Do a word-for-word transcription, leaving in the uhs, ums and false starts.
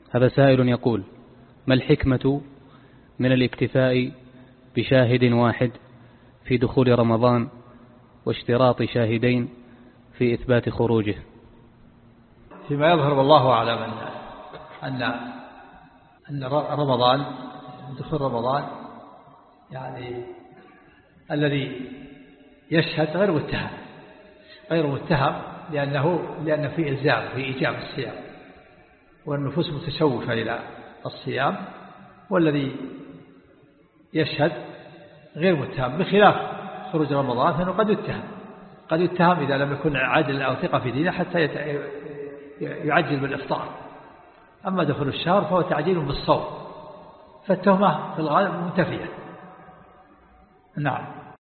هذا سائل يقول: ما الحكمة من الاكتفاء بشاهد واحد في دخول رمضان واشتراط شاهدين في إثبات خروجه؟ فيما يظهر والله أعلم أن أن رمضان، دخول رمضان يعني الذي يشهد غير متهم غير متهم لأنه لأن في إلزام في إيجاب الصيام، والنفوس متشوفة إلى الصيام، والذي يشهد غير متهم، بخلاف خروج رمضان فإنه قد يتهم قد يتهم إذا لم يكن عادل أو ثقة في دينه حتى يعجل بالإفطار. أما دخول الشهر فهو تعجيل بالصوم، فالتهمة في الغالب منتفية. نعم.